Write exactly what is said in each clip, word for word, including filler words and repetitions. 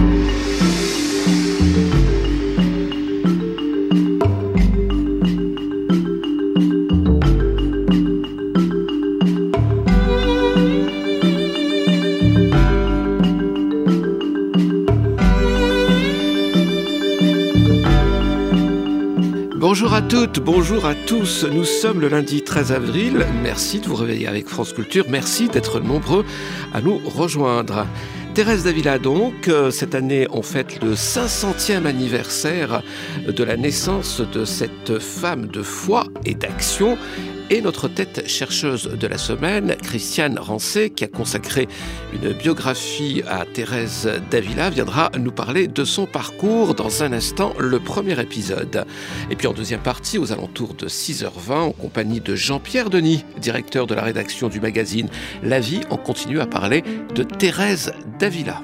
Bonjour à toutes, bonjour à tous. Nous sommes le lundi treize avril. Merci de vous réveiller avec France Culture. Merci d'être nombreux à nous rejoindre. Thérèse d'Avila donc, cette année on fête le cinq centième anniversaire de la naissance de cette femme de foi et d'action. Et notre tête chercheuse de la semaine, Christiane Rancé, qui a consacré une biographie à Thérèse d'Avila, viendra nous parler de son parcours dans un instant, le premier épisode. Et puis en deuxième partie, aux alentours de six heures vingt, en compagnie de Jean-Pierre Denis, directeur de la rédaction du magazine La Vie, on continue à parler de Thérèse d'Avila.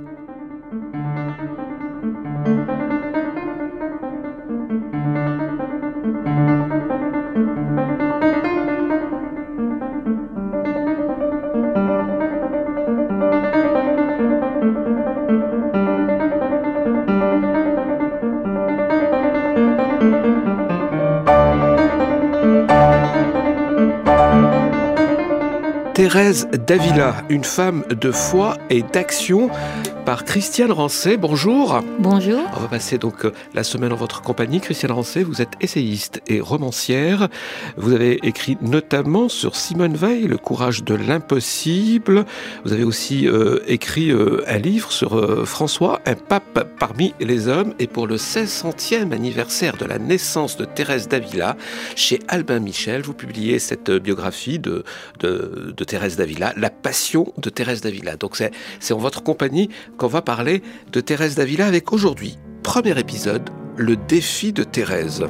Thérèse d'Avila, une femme de foi et d'action, par Christiane Rancé. Bonjour. Bonjour. On va passer donc la semaine en votre compagnie. Christiane Rancé, vous êtes essayiste et romancière. Vous avez écrit notamment sur Simone Veil, Le courage de l'impossible. Vous avez aussi euh, écrit euh, un livre sur euh, François, un pape parmi les hommes. Et pour le cinq centième anniversaire de la naissance de Thérèse d'Avila, chez Albin Michel, vous publiez cette biographie de, de, de Thérèse d'Avila, La passion de Thérèse d'Avila. Donc c'est, c'est en votre compagnie qu'on va parler de Thérèse d'Avila avec aujourd'hui, premier épisode, le défi de Thérèse.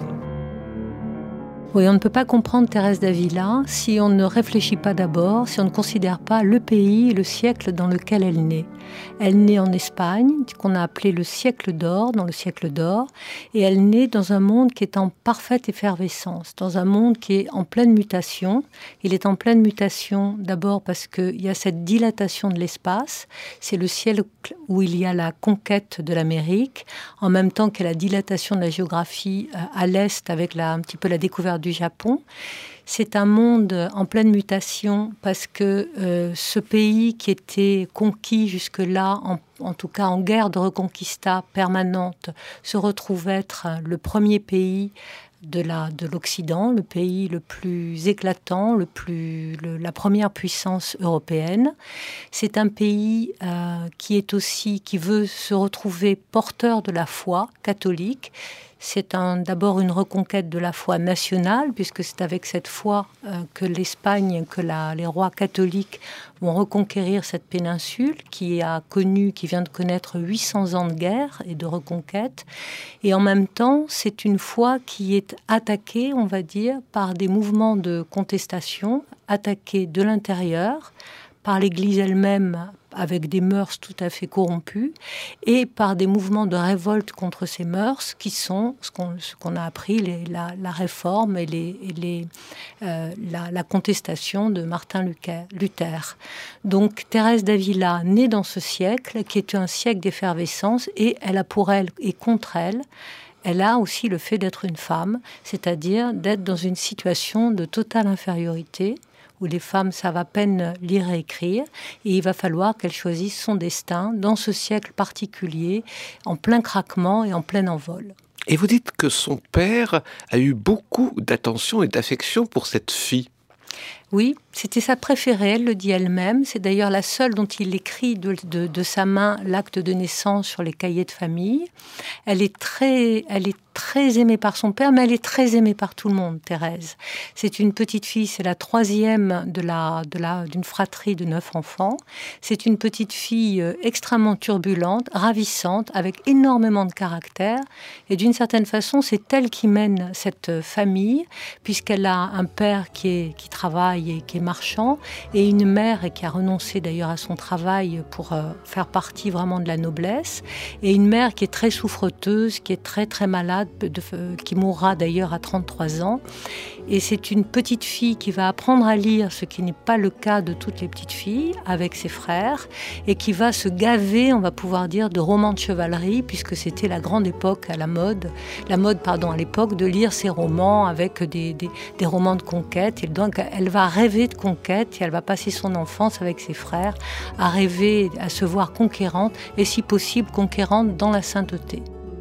Oui, on ne peut pas comprendre Thérèse d'Avila si on ne réfléchit pas d'abord, si on ne considère pas le pays et le siècle dans lequel elle naît. Elle naît en Espagne, qu'on a appelé le siècle d'or, dans le siècle d'or, et elle naît dans un monde qui est en parfaite effervescence, dans un monde qui est en pleine mutation. Il est en pleine mutation d'abord parce qu'il y a cette dilatation de l'espace, c'est le ciel où il y a la conquête de l'Amérique, en même temps qu'il y a la dilatation de la géographie à l'est avec la, un petit peu la découverte du Japon. C'est un monde en pleine mutation parce que euh, ce pays qui était conquis jusque-là, en, en tout cas en guerre de reconquista permanente, se retrouve être le premier pays de, la, de l'Occident, le pays le plus éclatant, le plus, le, la première puissance européenne. C'est un pays euh, qui est aussi, qui veut se retrouver porteur de la foi catholique. C'est un, d'abord une reconquête de la foi nationale, puisque c'est avec cette foi euh, que l'Espagne, que la, les rois catholiques vont reconquérir cette péninsule qui a connu, qui vient de connaître huit cents ans de guerre et de reconquête. Et en même temps, c'est une foi qui est attaquée, on va dire, par des mouvements de contestation, attaquée de l'intérieur, par l'Église elle-même, avec des mœurs tout à fait corrompues, et par des mouvements de révolte contre ces mœurs, qui sont ce qu'on, ce qu'on a appris, les, la, la réforme et, les, et les, euh, la, la contestation de Martin Luther. Donc Thérèse d'Avila naît dans ce siècle, qui est un siècle d'effervescence, et elle a pour elle et contre elle, elle a aussi le fait d'être une femme, c'est-à-dire d'être dans une situation de totale infériorité, où les femmes savent à peine lire et écrire, et il va falloir qu'elle choisisse son destin dans ce siècle particulier, en plein craquement et en plein envol. Et vous dites que son père a eu beaucoup d'attention et d'affection pour cette fille. Oui, c'était sa préférée, elle le dit elle-même. C'est d'ailleurs la seule dont il écrit de, de, de sa main l'acte de naissance sur les cahiers de famille. Elle est très, elle est très aimée par son père, mais elle est très aimée par tout le monde, Thérèse. C'est une petite fille, c'est la troisième de la, de la, d'une fratrie de neuf enfants. C'est une petite fille extrêmement turbulente, ravissante, avec énormément de caractère. Et d'une certaine façon, c'est elle qui mène cette famille, puisqu'elle a un père qui, est, qui travaille et qui est marchand, et une mère qui a renoncé d'ailleurs à son travail pour euh, faire partie vraiment de la noblesse, et une mère qui est très souffreteuse, qui est très très malade, de, de, qui mourra d'ailleurs à trente-trois ans. Et c'est une petite fille qui va apprendre à lire, ce qui n'est pas le cas de toutes les petites filles, avec ses frères, et qui va se gaver, on va pouvoir dire, de romans de chevalerie, puisque c'était la grande époque à la mode, la mode pardon à l'époque de lire ces romans avec des, des, des romans de conquête. Et donc elle va rêver de conquête et elle va passer son enfance avec ses frères à rêver, à se voir conquérante et si possible conquérante dans la sainteté.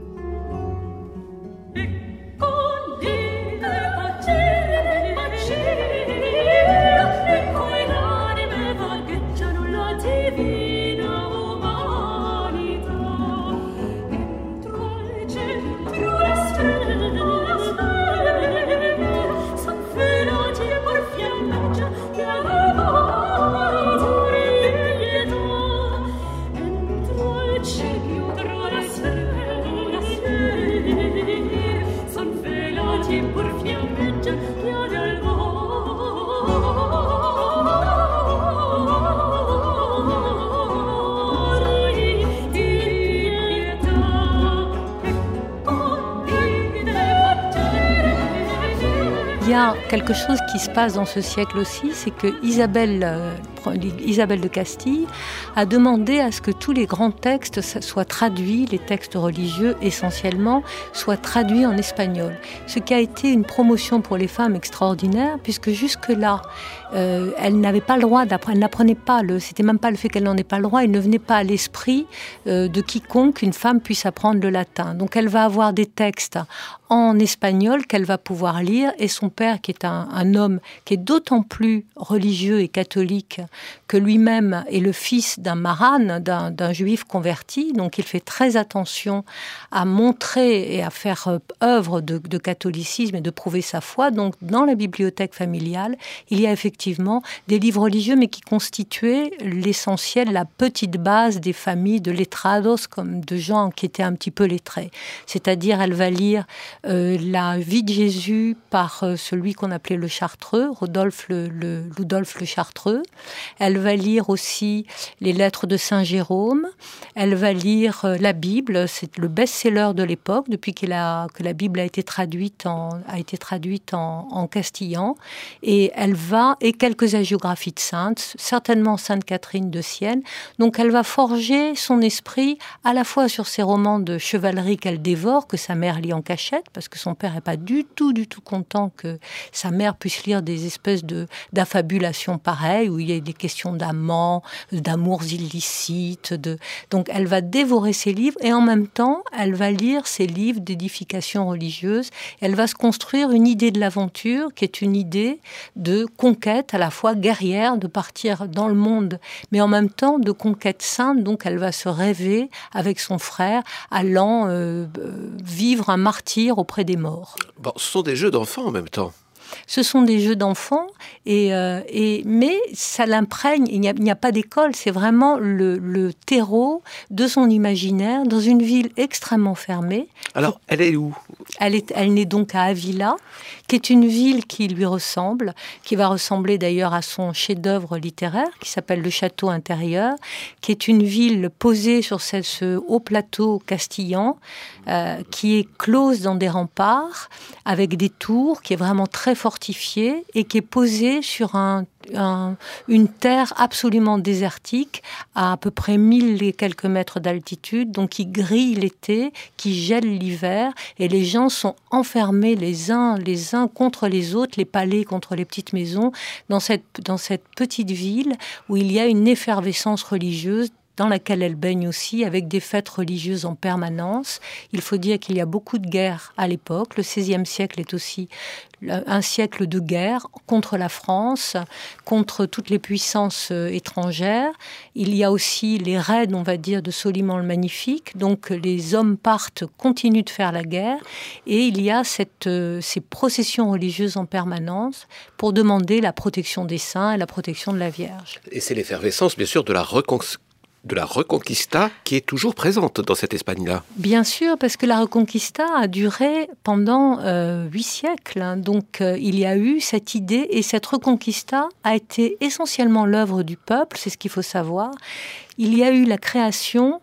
Il y a quelque chose qui se passe dans ce siècle aussi, c'est que Isabelle, euh, Isabelle de Castille a demandé à ce que tous les grands textes soient traduits, les textes religieux essentiellement, soient traduits en espagnol. Ce qui a été une promotion pour les femmes extraordinaire, puisque jusque-là, euh, elle n'avait pas le droit d'apprendre, elle n'apprenait pas, le, c'était même pas le fait qu'elle n'en ait pas le droit, il ne venait pas à l'esprit euh, de quiconque qu'une femme puisse apprendre le latin. Donc elle va avoir des textes en espagnol qu'elle va pouvoir lire, et son père, qui est un, un homme qui est d'autant plus religieux et catholique que lui-même est le fils d'un maran, d'un, d'un juif converti, donc il fait très attention à montrer et à faire œuvre de, de catholicisme et de prouver sa foi. Donc dans la bibliothèque familiale, il y a effectivement des livres religieux, mais qui constituaient l'essentiel, la petite base des familles de letrados, comme de gens qui étaient un petit peu lettrés. C'est-à-dire, elle va lire euh, la vie de Jésus par euh, celui qu'on appelait le Chartreux, Rodolphe le, le, Rudolf le Chartreux. Elle va lire aussi les lettres de Saint Jérôme. Elle va lire euh, la Bible, c'est le best-seller de l'époque, depuis qu'il a, que la Bible a été traduite en, a été traduite en, en castillan. Et elle va, et quelques hagiographies de saintes, certainement Sainte Catherine de Sienne. Donc elle va forger son esprit à la fois sur ces romans de chevalerie qu'elle dévore, que sa mère lit en cachette, parce que son père n'est pas du tout, du tout content que sa mère puisse lire des espèces de, d'affabulations pareilles, où il y a des questions d'amants, d'amours illicites. De... Donc elle va dévorer ses livres, et en même temps, elle va lire ses livres d'édification religieuse. Elle va se construire une idée de l'aventure, qui est une idée de conquête, à la fois guerrière, de partir dans le monde, mais en même temps de conquête sainte. Donc elle va se rêver avec son frère, allant euh, vivre un martyre auprès des morts. Bon, ce sont des jeux d'enfants en même temps. Ce sont des jeux d'enfants, et, euh, et, mais ça l'imprègne. Il n'y a, il n'y a pas d'école, c'est vraiment le, le terreau de son imaginaire dans une ville extrêmement fermée. Alors, elle est où ? Elle est, elle naît donc à Avila, qui est une ville qui lui ressemble, qui va ressembler d'ailleurs à son chef-d'œuvre littéraire, qui s'appelle Le Château Intérieur, qui est une ville posée sur ce, ce haut plateau castillan, euh, qui est close dans des remparts, avec des tours, qui est vraiment très fortifiée, et qui est posée sur un Un, une terre absolument désertique, à à peu près mille et quelques mètres d'altitude, donc qui grille l'été, qui gèle l'hiver, et les gens sont enfermés les uns les uns contre les autres, les palais contre les petites maisons, dans cette, dans cette petite ville où il y a une effervescence religieuse dans laquelle elle baigne aussi, avec des fêtes religieuses en permanence. Il faut dire qu'il y a beaucoup de guerres à l'époque. Le seizième siècle est aussi un siècle de guerre contre la France, contre toutes les puissances étrangères. Il y a aussi les raids, on va dire, de Soliman le Magnifique. Donc les hommes partent, continuent de faire la guerre. Et il y a cette, ces processions religieuses en permanence pour demander la protection des saints et la protection de la Vierge. Et c'est l'effervescence, bien sûr, de la reconquête. de la Reconquista qui est toujours présente dans cette Espagne-là. Bien sûr, parce que la Reconquista a duré pendant euh, huit siècles. Hein. Donc euh, il y a eu cette idée, et cette Reconquista a été essentiellement l'œuvre du peuple, c'est ce qu'il faut savoir. Il y a eu la création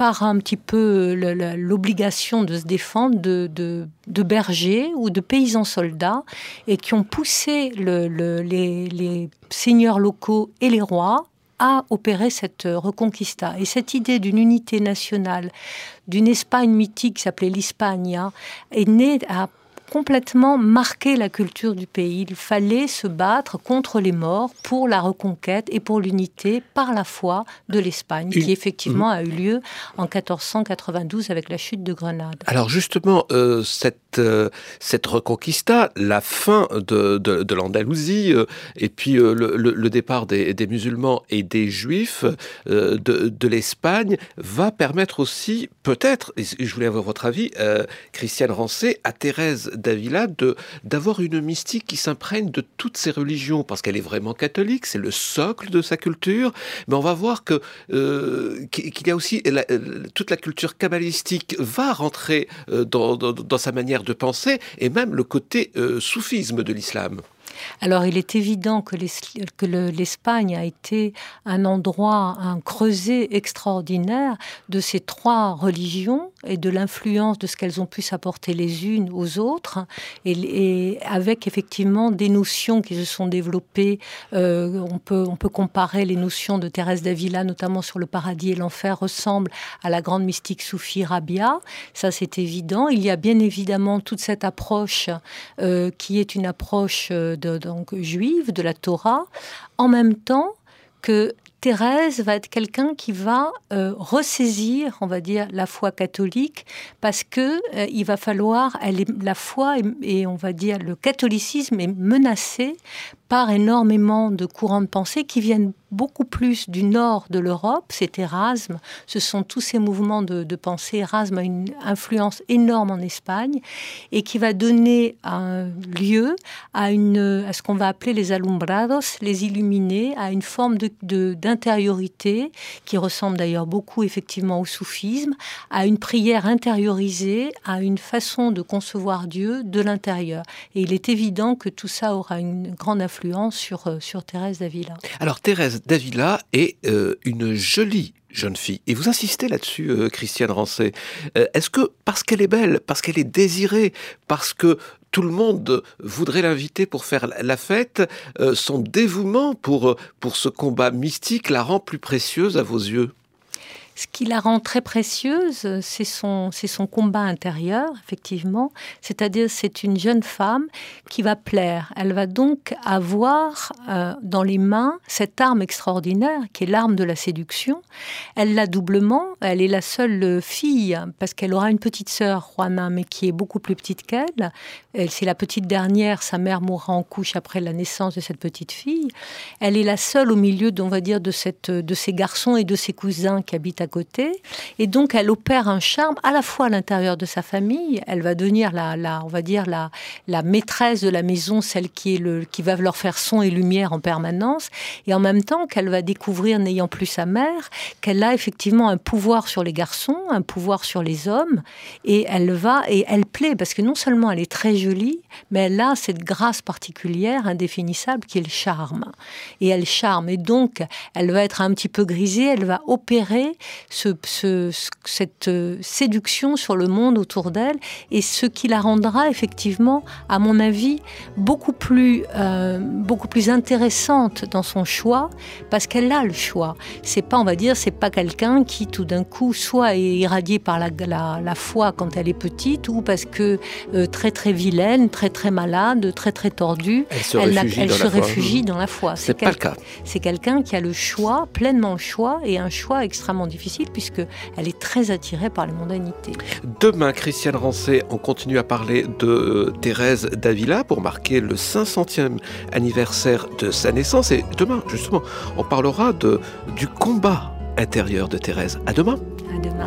par un petit peu le, le, l'obligation de se défendre de, de, de bergers ou de paysans soldats, et qui ont poussé le, le, les, les seigneurs locaux et les rois à opérer cette reconquista. Et cette idée d'une unité nationale, d'une Espagne mythique qui s'appelait l'Hispania, est née à complètement marqué la culture du pays. Il fallait se battre contre les morts pour la reconquête et pour l'unité par la foi de l'Espagne, qui effectivement a eu lieu en quatorze cent quatre-vingt-douze avec la chute de Grenade. Alors justement, euh, cette, euh, cette reconquista, la fin de, de, de l'Andalousie, euh, et puis euh, le, le, le départ des, des musulmans et des juifs euh, de, de l'Espagne, va permettre aussi, peut-être, et je voulais avoir votre avis, euh, Christiane Rancé, à Thérèse d'Avila, de, d'avoir une mystique qui s'imprègne de toutes ces religions, parce qu'elle est vraiment catholique, c'est le socle de sa culture, mais on va voir que, euh, qu'il y a aussi, la, toute la culture kabbalistique va rentrer dans, dans, dans sa manière de penser, et même le côté euh, soufisme de l'islam. Alors, il est évident que, les, que le, l'Espagne a été un endroit, un creuset extraordinaire de ces trois religions et de l'influence de ce qu'elles ont pu s'apporter les unes aux autres, et, et avec effectivement des notions qui se sont développées. Euh, on peut, on peut comparer les notions de Thérèse d'Avila, notamment sur le paradis et l'enfer, ressemblent à la grande mystique soufie Rabia. Ça, c'est évident. Il y a bien évidemment toute cette approche euh, qui est une approche euh, de, donc, juive, de la Torah, en même temps que Thérèse va être quelqu'un qui va euh, ressaisir, on va dire, la foi catholique, parce que euh, il va falloir, elle est, la foi et, et on va dire le catholicisme est menacé par énormément de courants de pensée qui viennent beaucoup plus du nord de l'Europe. C'est Erasme, ce sont tous ces mouvements de, de pensée. Erasme a une influence énorme en Espagne et qui va donner un lieu à, une, à ce qu'on va appeler les alumbrados, les illuminés, à une forme de, de, d'intériorité qui ressemble d'ailleurs beaucoup effectivement au soufisme, à une prière intériorisée, à une façon de concevoir Dieu de l'intérieur. Et il est évident que tout ça aura une grande influence sur, sur Thérèse d'Avila. Alors Thérèse d'Avila est euh, une jolie jeune fille. Et vous insistez là-dessus, euh, Christiane Rancé. Euh, est-ce que parce qu'elle est belle, parce qu'elle est désirée, parce que tout le monde voudrait l'inviter pour faire la fête, euh, son dévouement pour, pour ce combat mystique la rend plus précieuse à vos yeux ? Ce qui la rend très précieuse, c'est son, c'est son combat intérieur, effectivement. C'est-à-dire, c'est une jeune femme qui va plaire. Elle va donc avoir euh, dans les mains cette arme extraordinaire, qui est l'arme de la séduction. Elle l'a doublement. Elle est la seule fille, parce qu'elle aura une petite sœur, Juana, mais qui est beaucoup plus petite qu'elle. Elle, c'est la petite dernière. Sa mère mourra en couche après la naissance de cette petite fille. Elle est la seule au milieu, on va dire, de, cette, de ces garçons et de ses cousins qui habitent à côté, et donc elle opère un charme à la fois à l'intérieur de sa famille. Elle va devenir la, la on va dire la, la maîtresse de la maison, celle qui est le, qui va leur faire son et lumière en permanence, et en même temps qu'elle va découvrir, n'ayant plus sa mère, qu'elle a effectivement un pouvoir sur les garçons, un pouvoir sur les hommes, et elle va et elle plaît parce que non seulement elle est très jolie, mais elle a cette grâce particulière, indéfinissable, qui est le charme. Et elle charme, et donc elle va être un petit peu grisée, elle va opérer Ce, ce, cette séduction sur le monde autour d'elle, et ce qui la rendra effectivement, à mon avis, beaucoup plus, euh, beaucoup plus intéressante dans son choix, parce qu'elle a le choix. C'est pas, on va dire, c'est pas quelqu'un qui tout d'un coup soit est irradié par la, la, la foi quand elle est petite, ou parce que euh, très très vilaine, très très malade, très très tordue, elle se elle, réfugie, elle dans, se la réfugie dans la foi. C'est, c'est pas quel, le cas. C'est quelqu'un qui a le choix, pleinement le choix, et un choix extrêmement difficile, puisqu'elle est très attirée par les mondanités. Demain, Christiane Rancé, on continue à parler de euh, Thérèse d'Avila pour marquer le cinq centième anniversaire de sa naissance. Et demain, justement, on parlera de, du combat intérieur de Thérèse. À demain. À demain.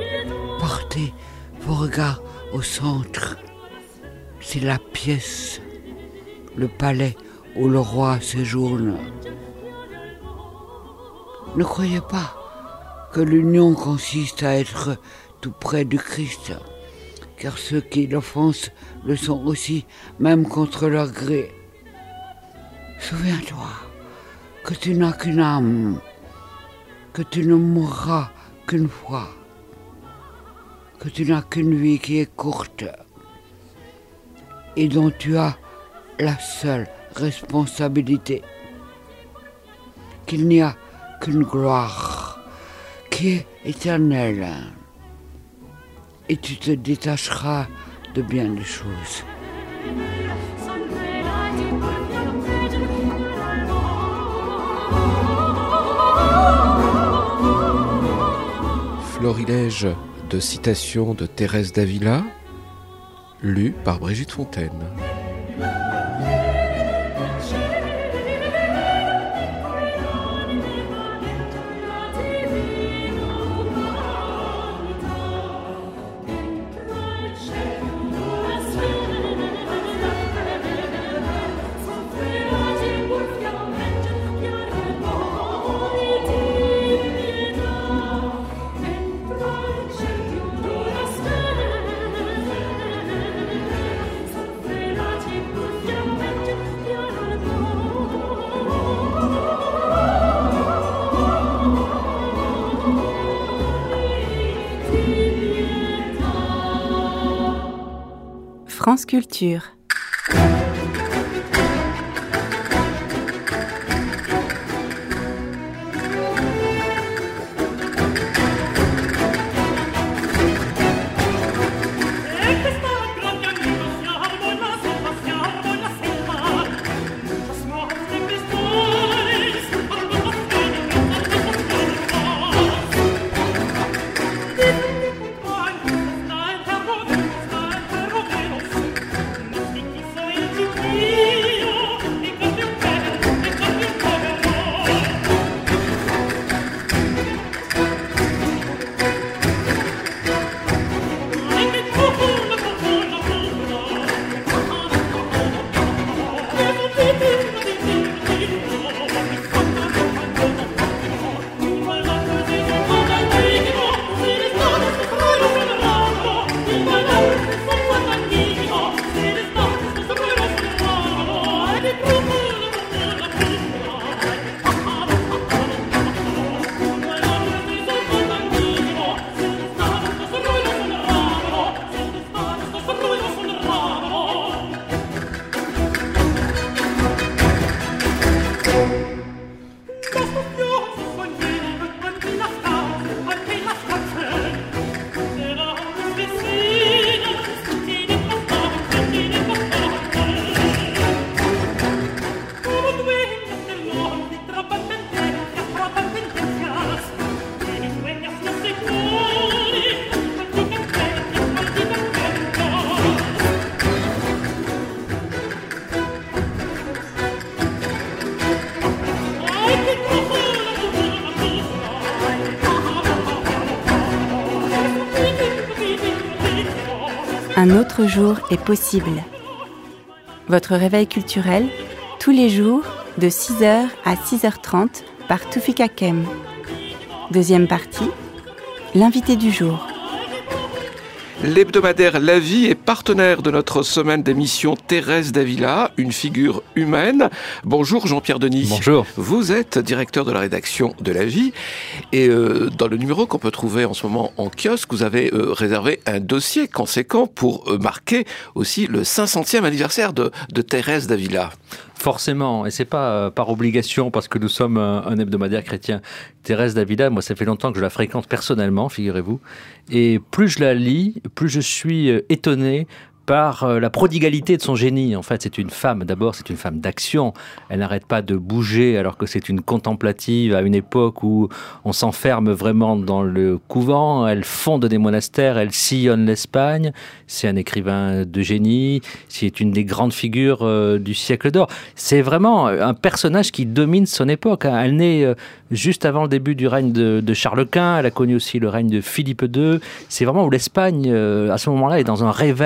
Portez vos regards au centre. C'est la pièce le palais où le roi séjourne. Ne croyez pas que l'union consiste à être tout près du Christ, car ceux qui l'offensent le sont aussi, même contre leur gré. Souviens-toi que tu n'as qu'une âme, que tu ne mourras qu'une fois, que tu n'as qu'une vie qui est courte et dont tu as la seule responsabilité, qu'il n'y a qu'une gloire qui est éternelle et tu te détacheras de bien des choses. Florilège de citations de Thérèse d'Avila, lu par Brigitte Fontaine. France Culture. Un autre jour est possible. Votre réveil culturel, tous les jours, de six heures à six heures trente, par Toufik Hakem. Deuxième partie, l'invité du jour. L'hebdomadaire La Vie est partenaire de notre semaine d'émission Thérèse d'Avila, une figure humaine. Bonjour Jean-Pierre Denis. Bonjour. Vous êtes directeur de la rédaction de La Vie et euh, dans le numéro qu'on peut trouver en ce moment en kiosque, vous avez euh, réservé un dossier conséquent pour euh, marquer aussi le cinq centième anniversaire de, de Thérèse d'Avila. Forcément, et c'est pas euh, par obligation parce que nous sommes un, un hebdomadaire chrétien. Thérèse d'Avila, moi ça fait longtemps que je la fréquente personnellement, figurez-vous, et plus je la lis, plus je suis euh, étonné par euh, la prodigalité de son génie. En fait, c'est une femme, d'abord, c'est une femme d'action. Elle n'arrête pas de bouger alors que c'est une contemplative à une époque où on s'enferme vraiment dans le couvent. Elle fonde des monastères, elle sillonne l'Espagne. C'est un écrivain de génie, c'est une des grandes figures euh, du siècle d'or. C'est vraiment un personnage qui domine son époque. Hein. Elle naît euh, juste avant le début du règne de, de Charles Quint, elle a connu aussi le règne de Philippe deux. C'est vraiment où l'Espagne, euh, à ce moment-là, est dans un réveil incroyable.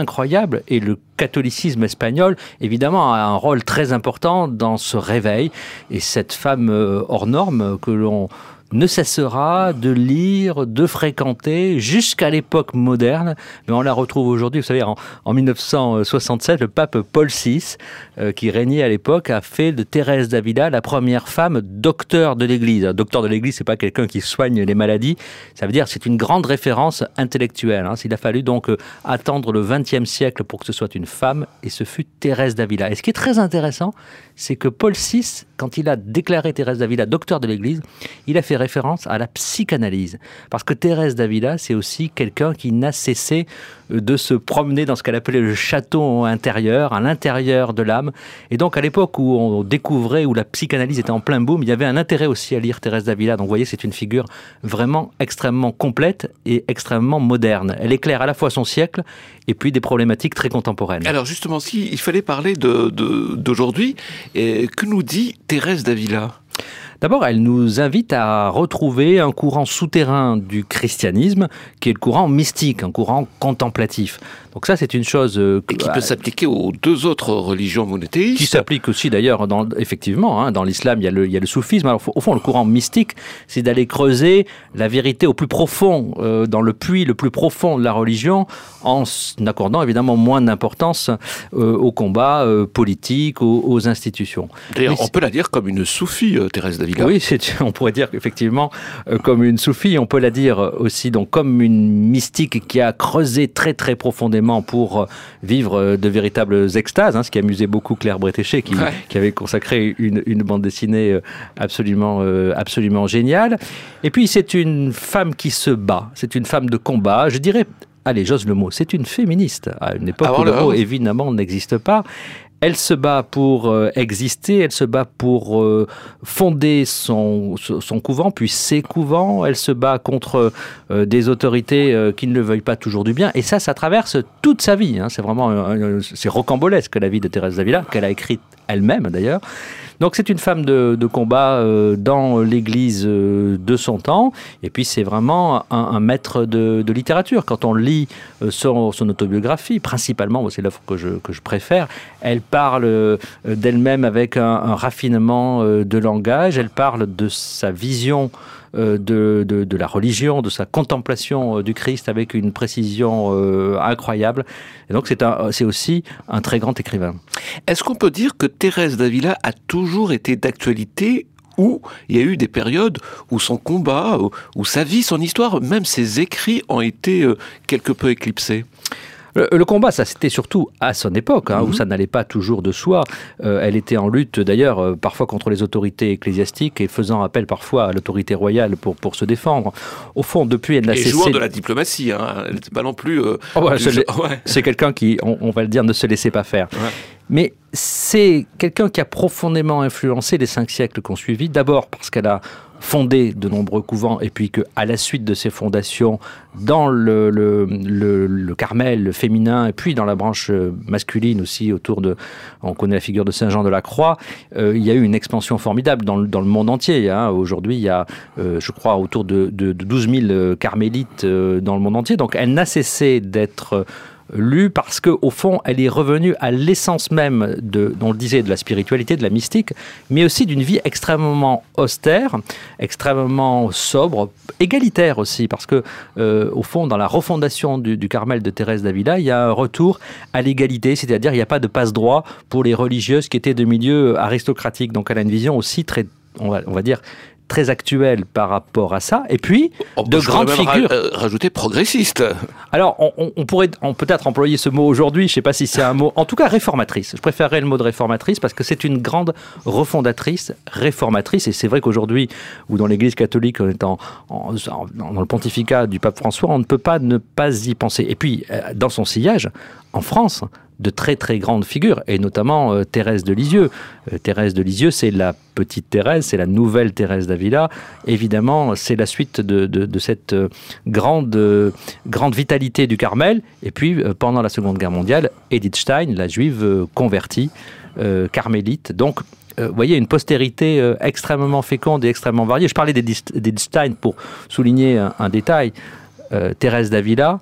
incroyable et le catholicisme espagnol, évidemment, a un rôle très important dans ce réveil. Et cette femme hors norme que l'on ne cessera de lire, de fréquenter jusqu'à l'époque moderne. Mais on la retrouve aujourd'hui, vous savez, en, en mille neuf cent soixante-sept, le pape Paul six, euh, qui régnait à l'époque, a fait de Thérèse d'Avila la première femme docteur de l'Église. Un docteur de l'Église, c'est pas quelqu'un qui soigne les maladies, ça veut dire que c'est une grande référence intellectuelle. Hein. Il a fallu donc euh, attendre le vingtième siècle pour que ce soit une femme, et ce fut Thérèse d'Avila. Et ce qui est très intéressant, c'est que Paul six, quand il a déclaré Thérèse d'Avila docteur de l'Église, il a fait référence à la psychanalyse. Parce que Thérèse d'Avila, c'est aussi quelqu'un qui n'a cessé de se promener dans ce qu'elle appelait le château intérieur, à l'intérieur de l'âme. Et donc, à l'époque où on découvrait, où la psychanalyse était en plein boom, il y avait un intérêt aussi à lire Thérèse d'Avila. Donc, vous voyez, c'est une figure vraiment extrêmement complète et extrêmement moderne. Elle éclaire à la fois son siècle et puis des problématiques très contemporaines. Alors, justement, si il fallait parler de, de, d'aujourd'hui, et que nous dit Thérèse d'Avila ? D'abord, elle nous invite à retrouver un courant souterrain du christianisme, qui est le courant mystique, un courant contemplatif. Donc ça, c'est une chose... Euh, Et qui peut s'appliquer aux deux autres religions monothéistes. Qui s'applique aussi, d'ailleurs, dans, effectivement, hein, dans l'islam, il y a le, il y a le soufisme. Alors, au fond, le courant mystique, c'est d'aller creuser la vérité au plus profond, euh, dans le puits le plus profond de la religion, en accordant évidemment moins d'importance euh, aux combats euh, politiques, aux, aux institutions. D'ailleurs, Mais on peut la dire comme une soufie, euh, Thérèse d'Avila. Oui, c'est, on pourrait dire effectivement euh, comme une soufie, on peut la dire aussi donc comme une mystique qui a creusé très très profondément pour euh, vivre euh, de véritables extases, hein, ce qui amusait beaucoup Claire Bretéché qui, ouais. qui avait consacré une, une bande dessinée euh, absolument, euh, absolument géniale. Et puis c'est une femme qui se bat, c'est une femme de combat, je dirais, allez j'ose le mot, c'est une féministe, à une époque Alors, où le le... mot évidemment n'existe pas. Elle se bat pour euh, exister, elle se bat pour euh, fonder son, son couvent, puis ses couvents, elle se bat contre euh, des autorités euh, qui ne le veuillent pas toujours du bien, et ça, ça traverse toute sa vie. Hein. C'est vraiment euh, c'est rocambolesque la vie de Thérèse d'Avila, qu'elle a écrite elle-même d'ailleurs. Donc c'est une femme de, de combat euh, dans l'Église euh, de son temps, et puis c'est vraiment un, un maître de, de littérature. Quand on lit euh, son, son autobiographie, principalement, c'est l'œuvre que je, que je préfère, elle parle euh, d'elle-même avec un, un raffinement euh, de langage, elle parle de sa vision euh, de, de, de la religion, de sa contemplation euh, du Christ avec une précision euh, incroyable. Et donc c'est, un, c'est aussi un très grand écrivain. Est-ce qu'on peut dire que Thérèse d'Avila a toujours été d'actualité, ou il y a eu des périodes où son combat, où sa vie, son histoire, même ses écrits ont été quelque peu éclipsés ? Le, le combat, ça c'était surtout à son époque, hein, mmh. où ça n'allait pas toujours de soi. Euh, elle était en lutte d'ailleurs euh, parfois contre les autorités ecclésiastiques et faisant appel parfois à l'autorité royale pour, pour se défendre. Au fond, depuis, elle n'a cessé... Et jouant de la diplomatie, hein. Elle n'était pas non plus... Euh, oh, ouais, c'est, genre... ouais. c'est quelqu'un qui, on, on va le dire, ne se laissait pas faire. Ouais. Mais c'est quelqu'un qui a profondément influencé les cinq siècles qui ont suivi, d'abord parce qu'elle a fondé de nombreux couvents, et puis qu'à la suite de ces fondations, dans le, le, le, le Carmel le féminin, et puis dans la branche masculine aussi, autour de, on connaît la figure de Saint Jean de la Croix, euh, il y a eu une expansion formidable dans le, dans le monde entier. Hein. Aujourd'hui, il y a, euh, je crois, autour de, de, de douze mille carmélites euh, dans le monde entier, donc elle n'a cessé d'être lue parce qu'au fond, elle est revenue à l'essence même, de, on le disait, de la spiritualité, de la mystique, mais aussi d'une vie extrêmement austère, extrêmement sobre, égalitaire aussi, parce que, euh, au fond, dans la refondation du, du Carmel de Thérèse d'Avila, il y a un retour à l'égalité, c'est-à-dire il n'y a pas de passe-droit pour les religieuses qui étaient de milieux aristocratiques. Donc elle a une vision aussi très, on va, on va dire, très actuelle par rapport à ça, et puis oh, de grandes figures. Ra- rajouter progressiste. Alors, on, on, on pourrait on peut-être employer ce mot aujourd'hui, je ne sais pas si c'est un mot, en tout cas réformatrice. Je préférerais le mot de réformatrice parce que c'est une grande refondatrice, réformatrice, et c'est vrai qu'aujourd'hui, ou dans l'Église catholique, on est en, en, en, dans le pontificat du pape François, on ne peut pas ne pas y penser. Et puis, dans son sillage, en France, de très très grandes figures, et notamment euh, Thérèse de Lisieux. Euh, Thérèse de Lisieux, c'est la petite Thérèse, c'est la nouvelle Thérèse d'Avila. Évidemment, c'est la suite de, de, de cette euh, grande, euh, grande vitalité du Carmel. Et puis, euh, pendant la Seconde Guerre mondiale, Edith Stein, la juive euh, convertie, euh, carmélite. Donc, vous euh, voyez, une postérité euh, extrêmement féconde et extrêmement variée. Je parlais d'Edith Stein pour souligner un, un détail. Euh, Thérèse d'Avila,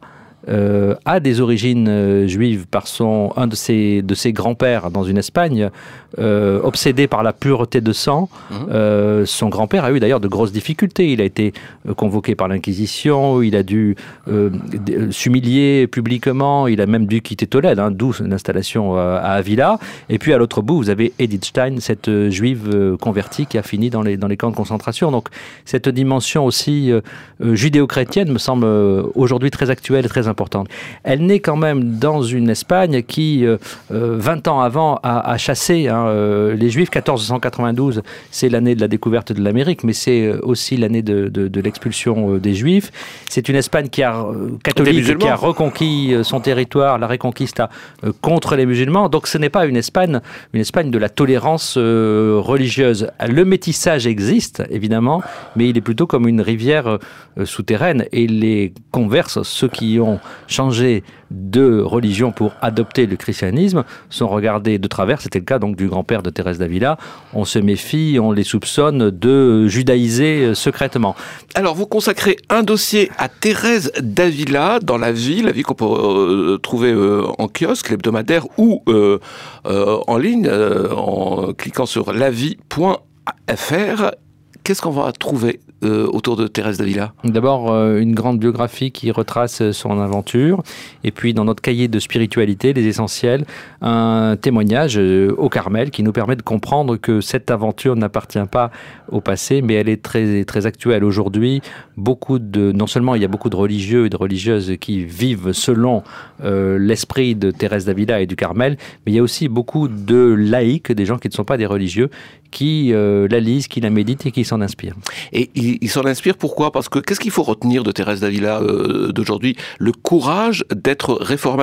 euh, a des origines euh, juives par son, un de ses, de ses grands-pères dans une Espagne, euh, obsédé par la pureté de sang. Mmh. Euh, son grand-père a eu d'ailleurs de grosses difficultés. Il a été euh, convoqué par l'Inquisition, il a dû euh, s'humilier publiquement, il a même dû quitter Tolède, hein, d'où l'installation euh, à Avila. Et puis à l'autre bout, vous avez Edith Stein, cette euh, juive euh, convertie qui a fini dans les, dans les camps de concentration. Donc cette dimension aussi euh, judéo-chrétienne me semble euh, aujourd'hui très actuelle et très importante. Elle naît quand même dans une Espagne qui, euh, euh, vingt ans avant, a, a chassé hein, euh, les Juifs. quatorze cent quatre-vingt-douze, c'est l'année de la découverte de l'Amérique, mais c'est aussi l'année de, de, de l'expulsion euh, des Juifs. C'est une Espagne qui a, euh, catholique qui a reconquis euh, son territoire, la Reconquista, euh, contre les musulmans. Donc ce n'est pas une Espagne, une Espagne de la tolérance euh, religieuse. Le métissage existe, évidemment, mais il est plutôt comme une rivière euh, souterraine. Et les converses, ceux qui ont changé de religion pour adopter le christianisme, sont regardés de travers. C'était le cas donc du grand-père de Thérèse d'Avila. On se méfie, on les soupçonne de judaïser secrètement. Alors, vous consacrez un dossier à Thérèse d'Avila dans La Vie, La Vie qu'on peut euh, trouver euh, en kiosque, l'hebdomadaire, ou euh, euh, en ligne, euh, en cliquant sur la vie point f r. Qu'est-ce qu'on va trouver euh, autour de Thérèse d'Avila ? D'abord, euh, une grande biographie qui retrace son aventure. Et puis, dans notre cahier de spiritualité, les essentiels, un témoignage euh, au Carmel qui nous permet de comprendre que cette aventure n'appartient pas au passé, mais elle est très, très actuelle aujourd'hui. Beaucoup de, non seulement il y a beaucoup de religieux et de religieuses qui vivent selon euh, l'esprit de Thérèse d'Avila et du Carmel, mais il y a aussi beaucoup de laïcs, des gens qui ne sont pas des religieux, qui euh, la lisent, qui la méditent et qui s'en inspirent. Et il, il s'en inspire pourquoi ? Parce que qu'est-ce qu'il faut retenir de Thérèse d'Avila euh, d'aujourd'hui ? Le courage d'être réformatrice ?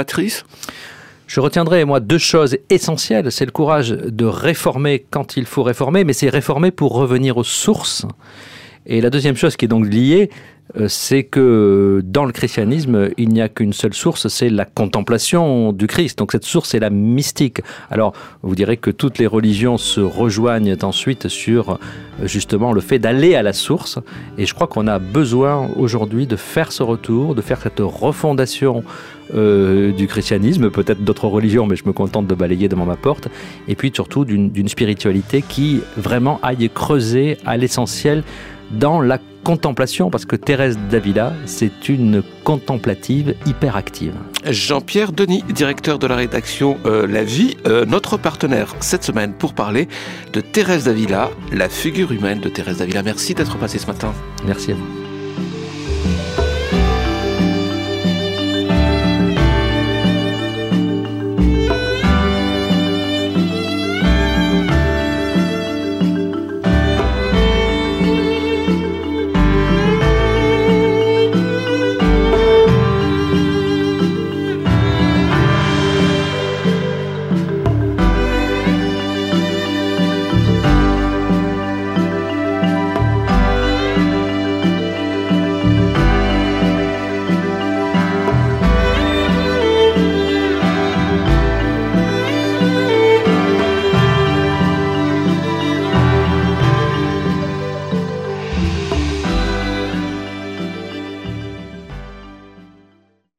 Je retiendrai, moi, deux choses essentielles. C'est le courage de réformer quand il faut réformer, mais c'est réformer pour revenir aux sources. Et la deuxième chose qui est donc liée, c'est que dans le christianisme, il n'y a qu'une seule source, c'est la contemplation du Christ. Donc cette source, c'est la mystique. Alors, vous direz que toutes les religions se rejoignent ensuite sur justement le fait d'aller à la source. Et je crois qu'on a besoin aujourd'hui de faire ce retour, de faire cette refondation euh, du christianisme, peut-être d'autres religions, mais je me contente de balayer devant ma porte. Et puis surtout d'une, d'une spiritualité qui vraiment aille creuser à l'essentiel dans la contemplation, parce que Thérèse d'Avila, c'est une contemplative hyperactive. Jean-Pierre Denis, directeur de la rédaction euh, La Vie, euh, notre partenaire cette semaine pour parler de Thérèse d'Avila, la figure humaine de Thérèse d'Avila. Merci d'être passé ce matin. Merci à vous.